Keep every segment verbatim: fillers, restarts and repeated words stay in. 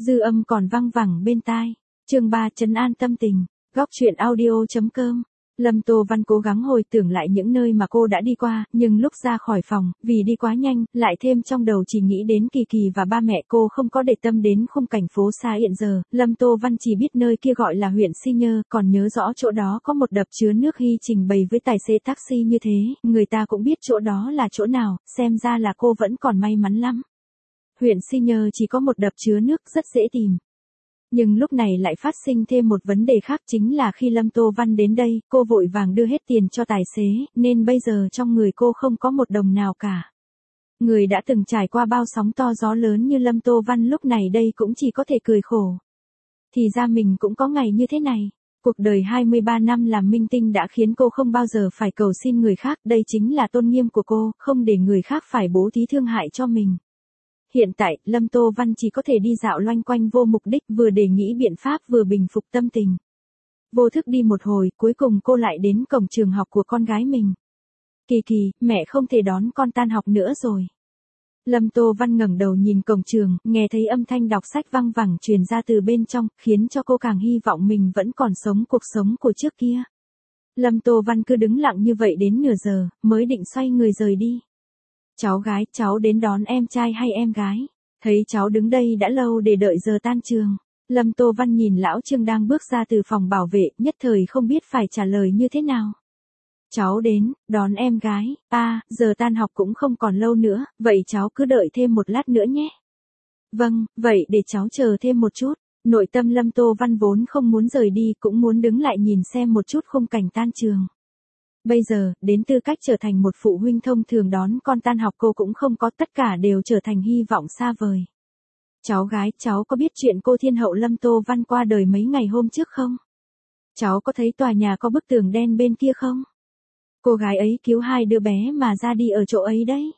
Dư âm còn văng vẳng bên tai. Chương ba trấn an tâm tình. Góc truyện audio.com. Lâm Tô Văn cố gắng hồi tưởng lại những nơi mà cô đã đi qua, nhưng lúc ra khỏi phòng, vì đi quá nhanh, lại thêm trong đầu chỉ nghĩ đến Kỳ Kỳ và ba mẹ cô, không có để tâm đến khung cảnh phố xa hiện giờ. Lâm Tô Văn chỉ biết nơi kia gọi là huyện Si Nhơ, còn nhớ rõ chỗ đó có một đập chứa nước Hy trình bày với tài xế taxi như thế, người ta cũng biết chỗ đó là chỗ nào, xem ra là cô vẫn còn may mắn lắm. Huyện Si Nhơ chỉ có một đập chứa nước rất dễ tìm. Nhưng lúc này lại phát sinh thêm một vấn đề khác, chính là khi Lâm Tô Văn đến đây, cô vội vàng đưa hết tiền cho tài xế, nên bây giờ trong người cô không có một đồng nào cả. Người đã từng trải qua bao sóng to gió lớn như Lâm Tô Văn lúc này đây cũng chỉ có thể cười khổ. Thì ra mình cũng có ngày như thế này. Cuộc đời hai mươi ba năm làm minh tinh đã khiến cô không bao giờ phải cầu xin người khác, đây chính là tôn nghiêm của cô, không để người khác phải bố thí thương hại cho mình. Hiện tại, Lâm Tô Văn chỉ có thể đi dạo loanh quanh vô mục đích, vừa để nghĩ biện pháp vừa bình phục tâm tình. Vô thức đi một hồi, cuối cùng cô lại đến cổng trường học của con gái mình. Kỳ Kỳ, mẹ không thể đón con tan học nữa rồi. Lâm Tô Văn ngẩng đầu nhìn cổng trường, nghe thấy âm thanh đọc sách văng vẳng truyền ra từ bên trong, khiến cho cô càng hy vọng mình vẫn còn sống cuộc sống của trước kia. Lâm Tô Văn cứ đứng lặng như vậy đến nửa giờ, mới định xoay người rời đi. Cháu gái, cháu đến đón em trai hay em gái? Thấy cháu đứng đây đã lâu để đợi giờ tan trường. Lâm Tô Văn nhìn lão Trương đang bước ra từ phòng bảo vệ, nhất thời không biết phải trả lời như thế nào. Cháu đến, đón em gái, à, giờ tan học cũng không còn lâu nữa, vậy cháu cứ đợi thêm một lát nữa nhé. Vâng, vậy để cháu chờ thêm một chút. Nội tâm Lâm Tô Văn vốn không muốn rời đi, cũng muốn đứng lại nhìn xem một chút khung cảnh tan trường. Bây giờ, đến tư cách trở thành một phụ huynh thông thường đón con tan học cô cũng không có, tất cả đều trở thành hy vọng xa vời. Cháu gái, cháu có biết chuyện cô thiên hậu Lâm Tô Văn qua đời mấy ngày hôm trước không? Cháu có thấy tòa nhà có bức tường đen bên kia không? Cô gái ấy cứu hai đứa bé mà ra đi ở chỗ ấy đấy.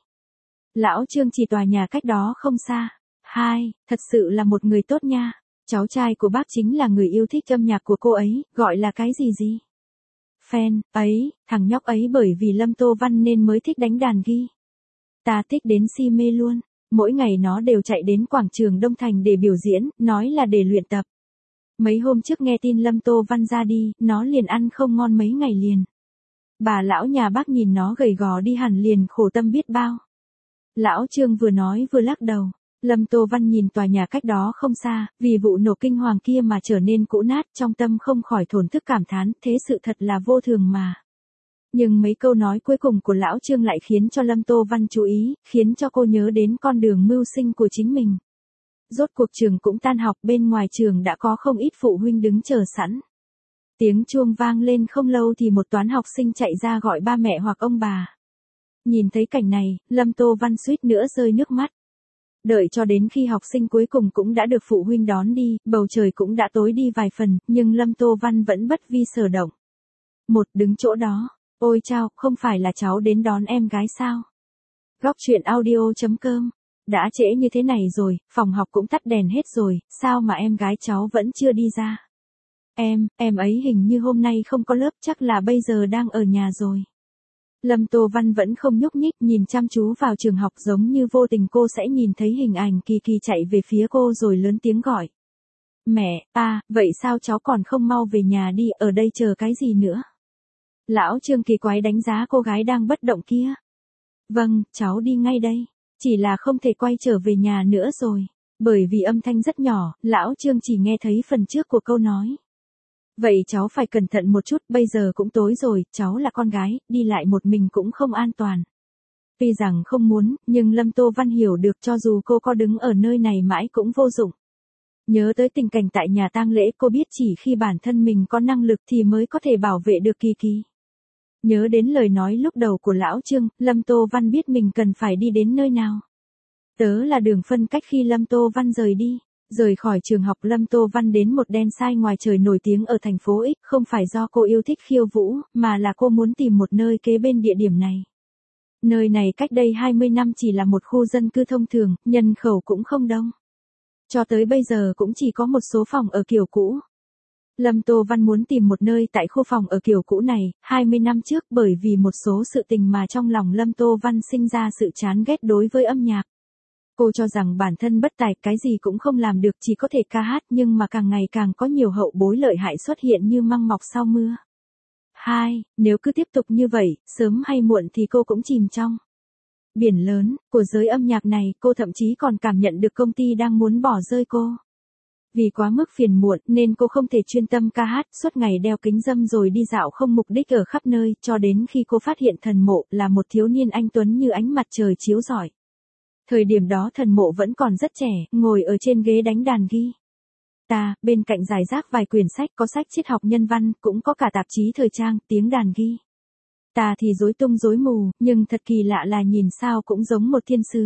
Lão Trương chỉ tòa nhà cách đó không xa. Hai, thật sự là một người tốt nha. Cháu trai của bác chính là người yêu thích âm nhạc của cô ấy, gọi là cái gì gì? Fan, ấy, thằng nhóc ấy bởi vì Lâm Tô Văn nên mới thích đánh đàn ghi. Ta thích đến si mê luôn, mỗi ngày nó đều chạy đến quảng trường Đông Thành để biểu diễn, nói là để luyện tập. Mấy hôm trước nghe tin Lâm Tô Văn ra đi, nó liền ăn không ngon mấy ngày liền. Bà lão nhà bác nhìn nó gầy gò đi hẳn liền khổ tâm biết bao. Lão Trương vừa nói vừa lắc đầu. Lâm Tô Văn nhìn tòa nhà cách đó không xa, vì vụ nổ kinh hoàng kia mà trở nên cũ nát, trong tâm không khỏi thổn thức cảm thán, thế sự thật là vô thường mà. Nhưng mấy câu nói cuối cùng của Lão Trương lại khiến cho Lâm Tô Văn chú ý, khiến cho cô nhớ đến con đường mưu sinh của chính mình. Rốt cuộc trường cũng tan học, bên ngoài trường đã có không ít phụ huynh đứng chờ sẵn. Tiếng chuông vang lên không lâu thì một toán học sinh chạy ra gọi ba mẹ hoặc ông bà. Nhìn thấy cảnh này, Lâm Tô Văn suýt nữa rơi nước mắt. Đợi cho đến khi học sinh cuối cùng cũng đã được phụ huynh đón đi, bầu trời cũng đã tối đi vài phần, nhưng Lâm Tô Văn vẫn bất vi sở động. Một, đứng chỗ đó. Ôi chao, không phải là cháu đến đón em gái sao? Góc truyện audio.com. Đã trễ như thế này rồi, phòng học cũng tắt đèn hết rồi, sao mà em gái cháu vẫn chưa đi ra? Em, em ấy hình như hôm nay không có lớp, chắc là bây giờ đang ở nhà rồi. Lâm Tô Văn vẫn không nhúc nhích, nhìn chăm chú vào trường học, giống như vô tình cô sẽ nhìn thấy hình ảnh Kỳ Kỳ chạy về phía cô rồi lớn tiếng gọi. Mẹ, à, vậy sao cháu còn không mau về nhà đi, ở đây chờ cái gì nữa? Lão Trương kỳ quái đánh giá cô gái đang bất động kia. Vâng, cháu đi ngay đây, chỉ là không thể quay trở về nhà nữa rồi. Bởi vì âm thanh rất nhỏ, Lão Trương chỉ nghe thấy phần trước của câu nói. Vậy cháu phải cẩn thận một chút, bây giờ cũng tối rồi, cháu là con gái, đi lại một mình cũng không an toàn. Tuy rằng không muốn, nhưng Lâm Tô Văn hiểu được cho dù cô có đứng ở nơi này mãi cũng vô dụng. Nhớ tới tình cảnh tại nhà tang lễ, cô biết chỉ khi bản thân mình có năng lực thì mới có thể bảo vệ được Kỳ Kỳ. Nhớ đến lời nói lúc đầu của Lão Trương, Lâm Tô Văn biết mình cần phải đi đến nơi nào. Tớ là đường phân cách khi Lâm Tô Văn rời đi. Rời khỏi trường học, Lâm Tô Văn đến một đen sai ngoài trời nổi tiếng ở thành phố X, không phải do cô yêu thích khiêu vũ, mà là cô muốn tìm một nơi kế bên địa điểm này. Nơi này cách đây hai mươi năm chỉ là một khu dân cư thông thường, nhân khẩu cũng không đông. Cho tới bây giờ cũng chỉ có một số phòng ở kiểu cũ. Lâm Tô Văn muốn tìm một nơi tại khu phòng ở kiểu cũ này, hai mươi năm trước, bởi vì một số sự tình mà trong lòng Lâm Tô Văn sinh ra sự chán ghét đối với âm nhạc. Cô cho rằng bản thân bất tài, cái gì cũng không làm được, chỉ có thể ca hát, nhưng mà càng ngày càng có nhiều hậu bối lợi hại xuất hiện như măng mọc sau mưa. Hai, nếu cứ tiếp tục như vậy, sớm hay muộn thì cô cũng chìm trong biển lớn của giới âm nhạc này. Cô thậm chí còn cảm nhận được công ty đang muốn bỏ rơi cô. Vì quá mức phiền muộn nên cô không thể chuyên tâm ca hát, suốt ngày đeo kính râm rồi đi dạo không mục đích ở khắp nơi, cho đến khi cô phát hiện Thần Mộ là một thiếu niên anh tuấn như ánh mặt trời chiếu rọi. Thời điểm đó Thần Mộ vẫn còn rất trẻ, ngồi ở trên ghế đánh đàn ghi ta, bên cạnh rải rác vài quyển sách, có sách triết học nhân văn, cũng có cả tạp chí thời trang. Tiếng đàn ghi ta thì rối tung rối mù, nhưng thật kỳ lạ là nhìn sao cũng giống một thiên sứ.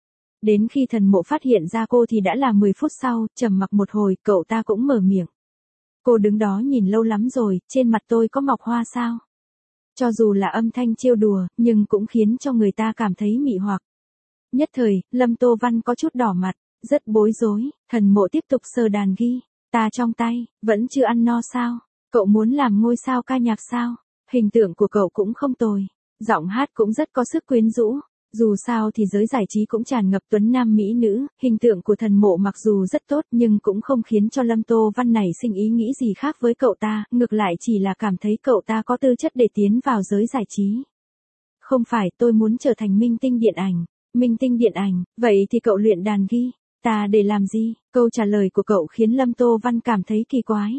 Đến khi Thần Mộ phát hiện ra cô thì đã là mười phút sau, trầm mặc một hồi, cậu ta cũng mở miệng. Cô đứng đó nhìn lâu lắm rồi, trên mặt tôi có mọc hoa sao? Cho dù là âm thanh trêu đùa, nhưng cũng khiến cho người ta cảm thấy mị hoặc. Nhất thời, Lâm Tô Văn có chút đỏ mặt, rất bối rối. Thần Mộ tiếp tục sờ đàn ghi ta trong tay, vẫn chưa ăn no sao? Cậu muốn làm ngôi sao ca nhạc sao? Hình tượng của cậu cũng không tồi, giọng hát cũng rất có sức quyến rũ. Dù sao thì giới giải trí cũng tràn ngập tuấn nam mỹ nữ, hình tượng của Thần Mộ mặc dù rất tốt nhưng cũng không khiến cho Lâm Tô Văn này sinh ý nghĩ gì khác với cậu ta, ngược lại chỉ là cảm thấy cậu ta có tư chất để tiến vào giới giải trí. Không phải, tôi muốn trở thành minh tinh điện ảnh. Minh tinh điện ảnh, vậy thì cậu luyện đàn ghi ta để làm gì? Câu trả lời của cậu khiến Lâm Tô Văn cảm thấy kỳ quái.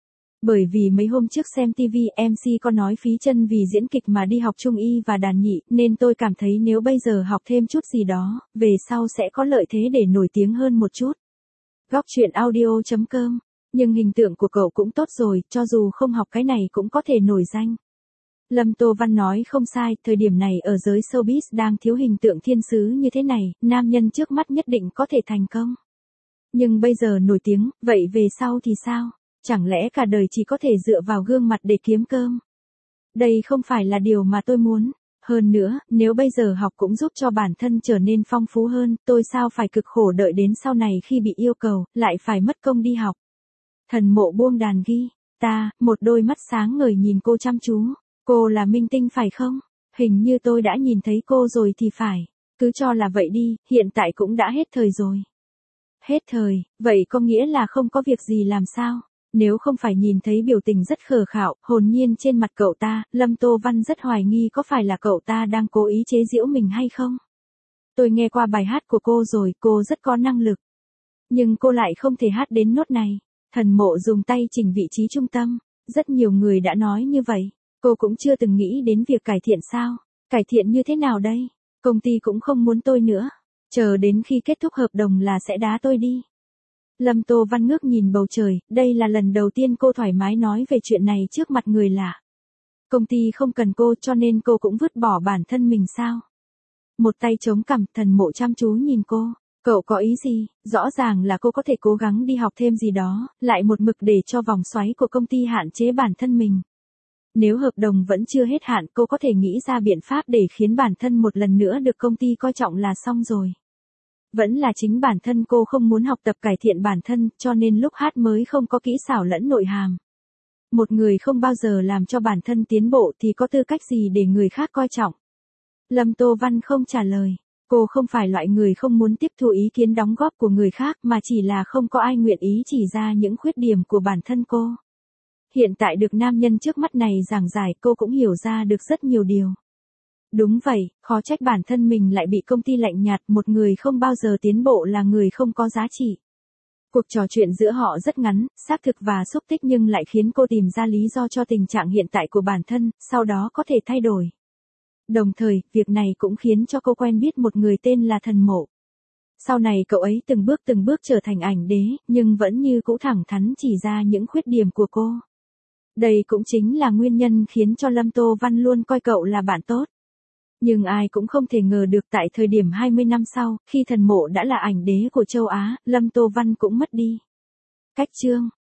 Bởi vì mấy hôm trước xem ti vi, em xê có nói Phí Chân vì diễn kịch mà đi học trung y và đàn nhị, nên tôi cảm thấy nếu bây giờ học thêm chút gì đó, về sau sẽ có lợi thế để nổi tiếng hơn một chút. Góc truyện audio chấm com. Nhưng hình tượng của cậu cũng tốt rồi, cho dù không học cái này cũng có thể nổi danh. Lâm Tô Văn nói không sai, thời điểm này ở giới showbiz đang thiếu hình tượng thiên sứ như thế này, nam nhân trước mắt nhất định có thể thành công. Nhưng bây giờ nổi tiếng, vậy về sau thì sao? Chẳng lẽ cả đời chỉ có thể dựa vào gương mặt để kiếm cơm? Đây không phải là điều mà tôi muốn. Hơn nữa, nếu bây giờ học cũng giúp cho bản thân trở nên phong phú hơn, tôi sao phải cực khổ đợi đến sau này khi bị yêu cầu, lại phải mất công đi học. Thần Mộ buông đàn ghi ta, một đôi mắt sáng ngời nhìn cô chăm chú. Cô là minh tinh phải không? Hình như tôi đã nhìn thấy cô rồi thì phải. Cứ cho là vậy đi, hiện tại cũng đã hết thời rồi. Hết thời, vậy có nghĩa là không có việc gì làm sao? Nếu không phải nhìn thấy biểu tình rất khờ khạo, hồn nhiên trên mặt cậu ta, Lâm Tô Văn rất hoài nghi có phải là cậu ta đang cố ý chế giễu mình hay không? Tôi nghe qua bài hát của cô rồi, cô rất có năng lực. Nhưng cô lại không thể hát đến nốt này. Thần Mộ dùng tay chỉnh vị trí trung tâm. Rất nhiều người đã nói như vậy. Cô cũng chưa từng nghĩ đến việc cải thiện sao? Cải thiện như thế nào đây? Công ty cũng không muốn tôi nữa. Chờ đến khi kết thúc hợp đồng là sẽ đá tôi đi. Lâm Tô Văn ngước nhìn bầu trời, đây là lần đầu tiên cô thoải mái nói về chuyện này trước mặt người lạ. Công ty không cần cô cho nên cô cũng vứt bỏ bản thân mình sao? Một tay chống cằm, Thần Mộ chăm chú nhìn cô. Cậu có ý gì? Rõ ràng là cô có thể cố gắng đi học thêm gì đó, lại một mực để cho vòng xoáy của công ty hạn chế bản thân mình. Nếu hợp đồng vẫn chưa hết hạn, cô có thể nghĩ ra biện pháp để khiến bản thân một lần nữa được công ty coi trọng là xong rồi. Vẫn là chính bản thân cô không muốn học tập cải thiện bản thân, cho nên lúc hát mới không có kỹ xảo lẫn nội hàm. Một người không bao giờ làm cho bản thân tiến bộ thì có tư cách gì để người khác coi trọng? Lâm Tô Văn không trả lời. Cô không phải loại người không muốn tiếp thu ý kiến đóng góp của người khác mà chỉ là không có ai nguyện ý chỉ ra những khuyết điểm của bản thân cô. Hiện tại được nam nhân trước mắt này giảng giải, cô cũng hiểu ra được rất nhiều điều. Đúng vậy, khó trách bản thân mình lại bị công ty lạnh nhạt, một người không bao giờ tiến bộ là người không có giá trị. Cuộc trò chuyện giữa họ rất ngắn, xác thực và xúc tích nhưng lại khiến cô tìm ra lý do cho tình trạng hiện tại của bản thân, sau đó có thể thay đổi. Đồng thời, việc này cũng khiến cho cô quen biết một người tên là Thần Mộ. Sau này cậu ấy từng bước từng bước trở thành ảnh đế, nhưng vẫn như cũ thẳng thắn chỉ ra những khuyết điểm của cô. Đây cũng chính là nguyên nhân khiến cho Lâm Tô Văn luôn coi cậu là bạn tốt. Nhưng ai cũng không thể ngờ được tại thời điểm hai mươi năm sau, khi Thần Mộ đã là ảnh đế của châu Á, Lâm Tô Văn cũng mất đi. Cách chương